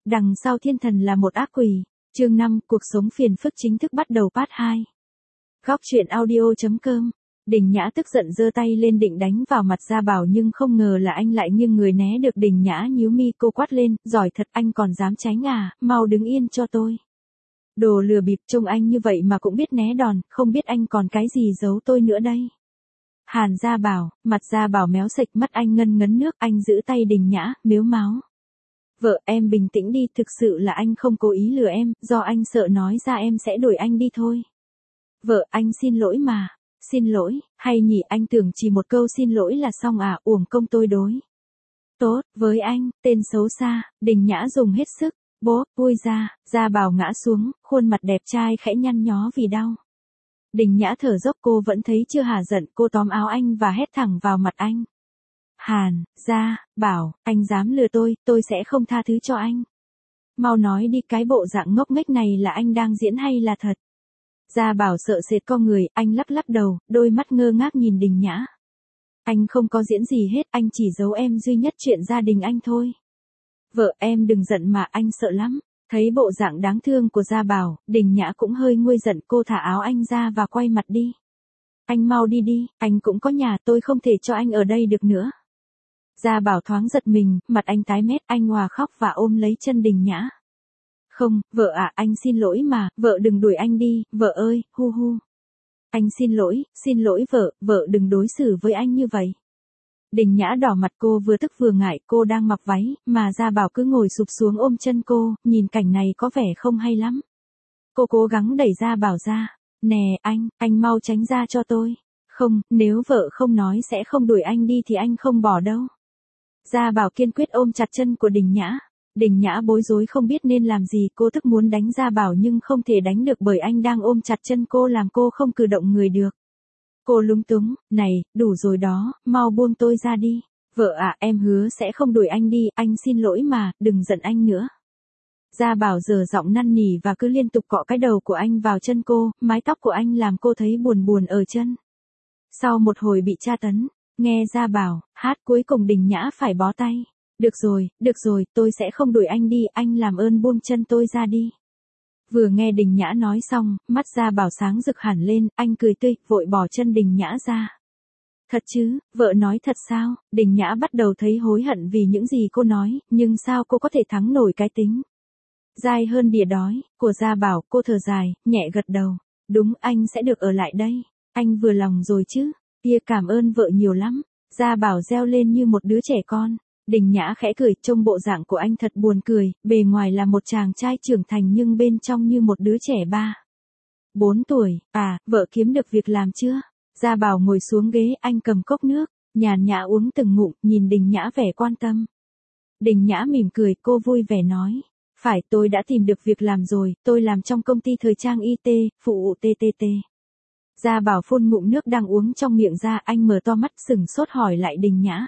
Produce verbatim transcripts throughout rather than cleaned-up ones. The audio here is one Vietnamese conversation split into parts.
Đằng sau thiên thần là một ác quỷ. Chương năm, cuộc sống phiền phức chính thức bắt đầu part hai. Góc truyện audio.com. Đình Nhã tức giận giơ tay lên định đánh vào mặt Gia Bảo nhưng không ngờ là anh lại nghiêng người né được. Đình Nhã nhíu mi, cô quát lên, giỏi thật, anh còn dám tránh à, mau đứng yên cho tôi. Đồ lừa bịp, trông anh như vậy mà cũng biết né đòn, không biết anh còn cái gì giấu tôi nữa đây. Hàn Gia Bảo, mặt Gia Bảo méo sạch, mắt anh ngân ngấn nước, anh giữ tay Đình Nhã, mếu máo. Vợ, em bình tĩnh đi, thực sự là anh không cố ý lừa em, do anh sợ nói ra em sẽ đuổi anh đi thôi. Vợ, anh xin lỗi mà. Xin lỗi, hay nhỉ, anh tưởng chỉ một câu xin lỗi là xong à, uổng công tôi đối. Tốt, với anh, tên xấu xa. Đình Nhã dùng hết sức. Bố, vui ra. Gia Bảo ngã xuống, khuôn mặt đẹp trai khẽ nhăn nhó vì đau. Đình Nhã thở dốc, cô vẫn thấy chưa hả giận, cô tóm áo anh và hét thẳng vào mặt anh. Hàn, Gia Bảo, anh dám lừa tôi, tôi sẽ không tha thứ cho anh. Mau nói đi, cái bộ dạng ngốc nghếch này là anh đang diễn hay là thật? Gia Bảo sợ sệt co người, anh lắc lắc đầu, đôi mắt ngơ ngác nhìn Đình Nhã. Anh không có diễn gì hết, anh chỉ giấu em duy nhất chuyện gia đình anh thôi. Vợ, em đừng giận mà, anh sợ lắm. Thấy bộ dạng đáng thương của Gia Bảo, Đình Nhã cũng hơi nguôi giận, cô thả áo anh ra và quay mặt đi. Anh mau đi đi, anh cũng có nhà, tôi không thể cho anh ở đây được nữa. Gia Bảo thoáng giật mình, mặt anh tái mét, anh òa khóc và ôm lấy chân Đình Nhã. Không, vợ ạ, à, anh xin lỗi mà, vợ đừng đuổi anh đi, vợ ơi, hu hu. Anh xin lỗi, xin lỗi vợ, vợ đừng đối xử với anh như vậy. Đình Nhã đỏ mặt, cô vừa tức vừa ngại, cô đang mặc váy, mà Gia Bảo cứ ngồi sụp xuống ôm chân cô, nhìn cảnh này có vẻ không hay lắm. Cô cố gắng đẩy Gia Bảo ra. Nè, anh, anh mau tránh ra cho tôi. Không, nếu vợ không nói sẽ không đuổi anh đi thì anh không bỏ đâu. Gia Bảo kiên quyết ôm chặt chân của Đình Nhã. Đình Nhã bối rối không biết nên làm gì, cô tức muốn đánh Gia Bảo nhưng không thể đánh được bởi anh đang ôm chặt chân cô làm cô không cử động người được. Cô lúng túng, này, đủ rồi đó, mau buông tôi ra đi. Vợ ạ, à, em hứa sẽ không đuổi anh đi, anh xin lỗi mà, đừng giận anh nữa. Gia Bảo giở giọng năn nỉ và cứ liên tục cọ cái đầu của anh vào chân cô, mái tóc của anh làm cô thấy buồn buồn ở chân. Sau một hồi bị tra tấn, nghe Gia Bảo hát cuối cùng Đình Nhã phải bó tay. Được rồi, được rồi, tôi sẽ không đuổi anh đi, anh làm ơn buông chân tôi ra đi. Vừa nghe Đình Nhã nói xong, mắt Gia Bảo sáng rực hẳn lên, anh cười tươi, vội bỏ chân Đình Nhã ra. Thật chứ, vợ nói thật sao? Đình Nhã bắt đầu thấy hối hận vì những gì cô nói, nhưng sao cô có thể thắng nổi cái tính dai hơn đỉa đói của Gia Bảo, cô thở dài, nhẹ gật đầu. Đúng, anh sẽ được ở lại đây. Anh vừa lòng rồi chứ? Tia cảm ơn vợ nhiều lắm. Gia Bảo reo lên như một đứa trẻ con. Đình Nhã khẽ cười, trông bộ dạng của anh thật buồn cười, bề ngoài là một chàng trai trưởng thành nhưng bên trong như một đứa trẻ ba. Bốn tuổi, à, vợ kiếm được việc làm chưa? Gia Bảo ngồi xuống ghế, anh cầm cốc nước, nhàn nhã uống từng ngụm, nhìn Đình Nhã vẻ quan tâm. Đình Nhã mỉm cười, cô vui vẻ nói. Phải, tôi đã tìm được việc làm rồi, tôi làm trong công ty thời trang i tê, phụ vụ tê tê tê. Gia Bảo phun ngụm nước đang uống trong miệng ra, anh mở to mắt sừng sốt hỏi lại Đình Nhã.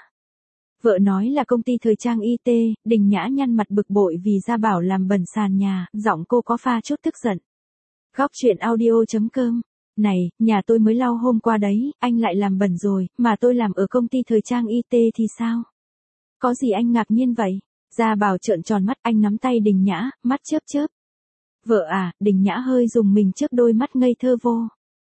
Vợ nói là công ty thời trang i tê, Đình Nhã nhăn mặt bực bội vì Gia Bảo làm bẩn sàn nhà, giọng cô có pha chút tức giận. Góc truyện audio.com. Này, nhà tôi mới lau hôm qua đấy, anh lại làm bẩn rồi, mà tôi làm ở công ty thời trang i tê thì sao? Có gì anh ngạc nhiên vậy? Gia Bảo trợn tròn mắt, anh nắm tay Đình Nhã, mắt chớp chớp. Vợ à, Đình Nhã hơi rùng mình trước đôi mắt ngây thơ vô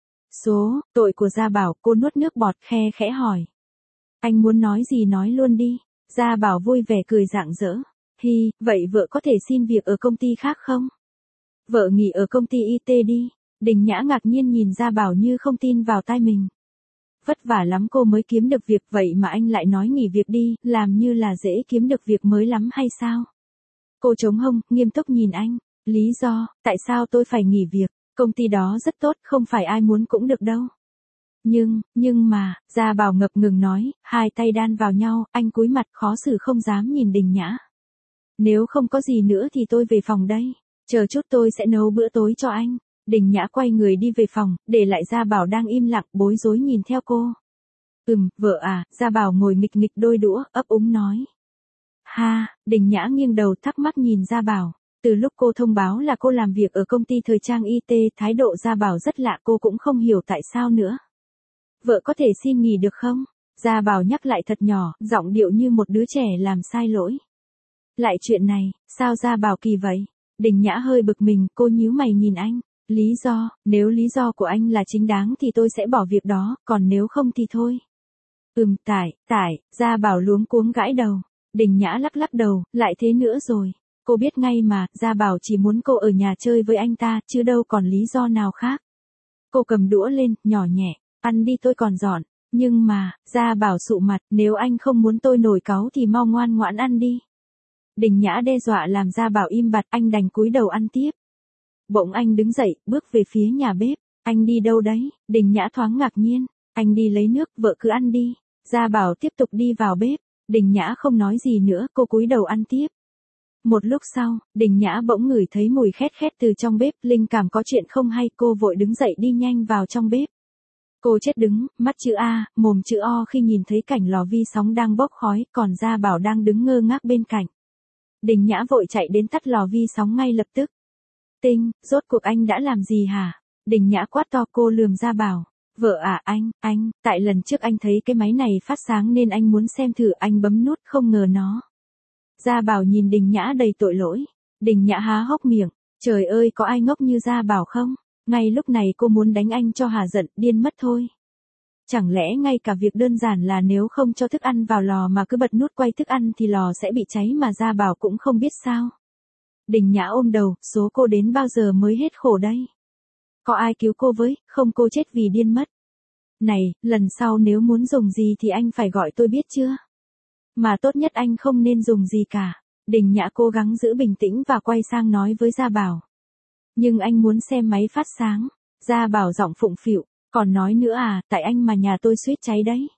số, tội của Gia Bảo, cô nuốt nước bọt, khe khẽ hỏi. Anh muốn nói gì nói luôn đi. Gia Bảo vui vẻ cười rạng rỡ. Hi, vậy vợ có thể xin việc ở công ty khác không? Vợ nghỉ ở công ty i tê đi. Đình Nhã ngạc nhiên nhìn Gia Bảo như không tin vào tai mình. Vất vả lắm cô mới kiếm được việc, vậy mà anh lại nói nghỉ việc đi, làm như là dễ kiếm được việc mới lắm hay sao? Cô chống hông, nghiêm túc nhìn anh. Lý do, tại sao tôi phải nghỉ việc? Công ty đó rất tốt, không phải ai muốn cũng được đâu. Nhưng, nhưng mà, Gia Bảo ngập ngừng nói, hai tay đan vào nhau, anh cúi mặt khó xử không dám nhìn Đình Nhã. Nếu không có gì nữa thì tôi về phòng đây. Chờ chút tôi sẽ nấu bữa tối cho anh. Đình Nhã quay người đi về phòng, để lại Gia Bảo đang im lặng, bối rối nhìn theo cô. Ừm, vợ à, Gia Bảo ngồi nghịch nghịch đôi đũa, ấp úng nói. Ha, Đình Nhã nghiêng đầu thắc mắc nhìn Gia Bảo. Từ lúc cô thông báo là cô làm việc ở công ty thời trang i tê, thái độ Gia Bảo rất lạ, cô cũng không hiểu tại sao nữa. Vợ có thể xin nghỉ được không? Gia Bảo nhắc lại thật nhỏ, giọng điệu như một đứa trẻ làm sai lỗi. Lại chuyện này, sao Gia Bảo kỳ vậy? Đình Nhã hơi bực mình, cô nhíu mày nhìn anh. Lý do, nếu lý do của anh là chính đáng thì tôi sẽ bỏ việc đó, còn nếu không thì thôi. Ừm, tại, tại, Gia Bảo luống cuống gãi đầu. Đình Nhã lắc lắc đầu, lại thế nữa rồi. Cô biết ngay mà, Gia Bảo chỉ muốn cô ở nhà chơi với anh ta, chứ đâu còn lý do nào khác. Cô cầm đũa lên, nhỏ nhẹ, ăn đi tôi còn dọn. Nhưng mà, Gia Bảo sụ mặt, nếu anh không muốn tôi nổi cáu thì mau ngoan ngoãn ăn đi. Đình Nhã đe dọa làm Gia Bảo im bặt, anh đành cúi đầu ăn tiếp. Bỗng anh đứng dậy, bước về phía nhà bếp. Anh đi đâu đấy? Đình Nhã thoáng ngạc nhiên. Anh đi lấy nước, vợ cứ ăn đi. Gia Bảo tiếp tục đi vào bếp. Đình Nhã không nói gì nữa, cô cúi đầu ăn tiếp. Một lúc sau, Đình Nhã bỗng ngửi thấy mùi khét khét từ trong bếp, linh cảm có chuyện không hay, cô vội đứng dậy đi nhanh vào trong bếp. Cô chết đứng, mắt chữ A, mồm chữ O khi nhìn thấy cảnh lò vi sóng đang bốc khói, còn Gia Bảo đang đứng ngơ ngác bên cạnh. Đình Nhã vội chạy đến tắt lò vi sóng ngay lập tức. Tinh, rốt cuộc anh đã làm gì hả? Đình Nhã quát to, cô lườm Gia Bảo. Vợ à anh, anh, tại lần trước anh thấy cái máy này phát sáng nên anh muốn xem thử, anh bấm nút không ngờ nó. Gia Bảo nhìn Đình Nhã đầy tội lỗi. Đình Nhã há hốc miệng. Trời ơi, có ai ngốc như Gia Bảo không? Ngay lúc này cô muốn đánh anh cho hả giận, điên mất thôi. Chẳng lẽ ngay cả việc đơn giản là nếu không cho thức ăn vào lò mà cứ bật nút quay thức ăn thì lò sẽ bị cháy mà Gia Bảo cũng không biết sao? Đình Nhã ôm đầu, số cô đến bao giờ mới hết khổ đây? Có ai cứu cô với, không cô chết vì điên mất. Này, lần sau nếu muốn dùng gì thì anh phải gọi tôi biết chưa? Mà tốt nhất anh không nên dùng gì cả. Đình Nhã cố gắng giữ bình tĩnh và quay sang nói với Gia Bảo. Nhưng anh muốn xem máy phát sáng. Gia Bảo giọng phụng phịu, còn nói nữa à, tại anh mà nhà tôi suýt cháy đấy.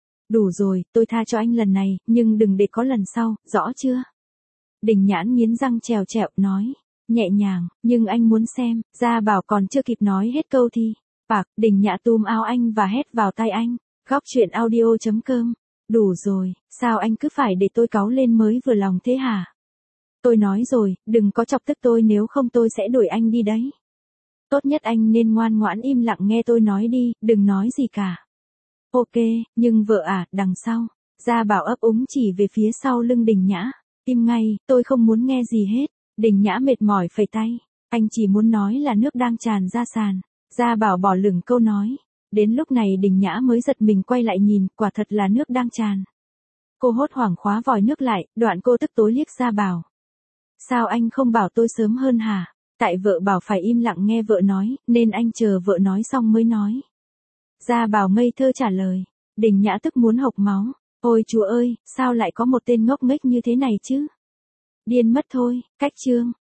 Đủ rồi, tôi tha cho anh lần này, nhưng đừng để có lần sau, rõ chưa? Đình Nhãn nghiến răng trèo trẹo, nói, nhẹ nhàng, nhưng anh muốn xem. Gia Bảo còn chưa kịp nói hết câu thì, bạc, Đình Nhã túm áo anh và hét vào tai anh. Góc truyện audio chấm com. Đủ rồi, sao anh cứ phải để tôi cáu lên mới vừa lòng thế hả? Tôi nói rồi, đừng có chọc tức tôi, nếu không tôi sẽ đuổi anh đi đấy. Tốt nhất anh nên ngoan ngoãn im lặng nghe tôi nói đi, đừng nói gì cả. Ok, nhưng vợ à, đằng sau. Gia Bảo ấp úng chỉ về phía sau lưng Đình Nhã. Im ngay, tôi không muốn nghe gì hết. Đình Nhã mệt mỏi phẩy tay. Anh chỉ muốn nói là nước đang tràn ra sàn. Gia Bảo bỏ lửng câu nói. Đến lúc này Đình Nhã mới giật mình quay lại nhìn, quả thật là nước đang tràn. Cô hốt hoảng khóa vòi nước lại, đoạn cô tức tối liếc Gia Bảo. Sao anh không bảo tôi sớm hơn hả? Tại vợ bảo phải im lặng nghe vợ nói, nên anh chờ vợ nói xong mới nói. Gia Bảo ngây thơ trả lời. Đình Nhã tức muốn hộc máu. Ôi chúa ơi, sao lại có một tên ngốc nghếch như thế này chứ? Điên mất thôi, cách chương.